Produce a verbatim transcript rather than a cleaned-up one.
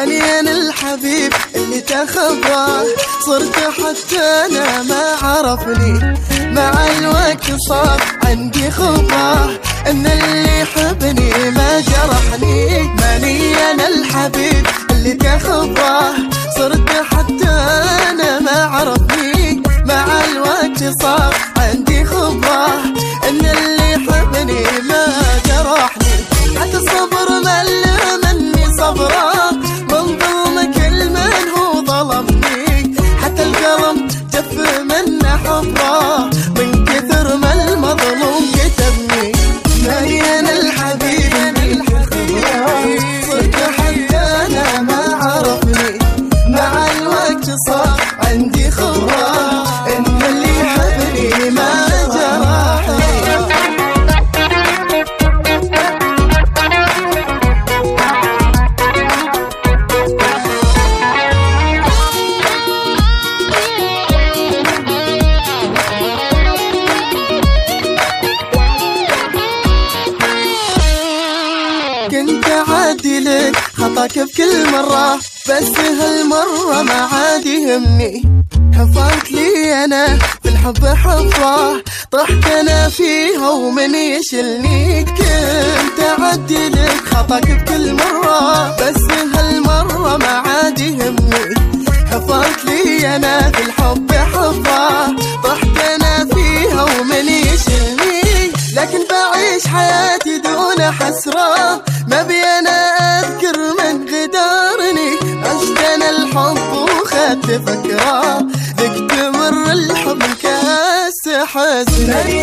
ماني انا الحبيب اللي تخبره، صرت حتى انا ما عرفني، مع الوقت صار عندي خبره ان اللي يحبني ما جرحني. ماني انا الحبيب اللي تخبره، صرت حتى انا ما عرفني، مع الوقت صار عندي خبره ان اللي يحبني ما جرحني. حتى الصبر مل مني صبره، من ظلم كل من هو ظلمني، حتى القلم جف من حبه، من كثر ما المظلوم كتبني. ماني انا الحبيب اللي تخبره، صرت حتى انا ما عرفني، مع الوقت صار عندي خبره ان اللي يحبني ما جرحني. كنت عادي لك خطاك بكل مرة، بس هالمرة ما عاد يهمني. حفرت لي أنا في الحب حفرة، طحت أنا فيها ومن يشلني. كنت عادي لك خطاك بكل مرة، بس هالمرة ما عاد يهمني. حفرت لي أنا في الحب حفرة، طحت أنا فيها ومن يشلني. لكن بعيش حياتي دون حسرة، ما بي أنا أذكر من غدارني. عشت أنا الحب وخدت فكرة، ذقت مر الحب كاس حزن.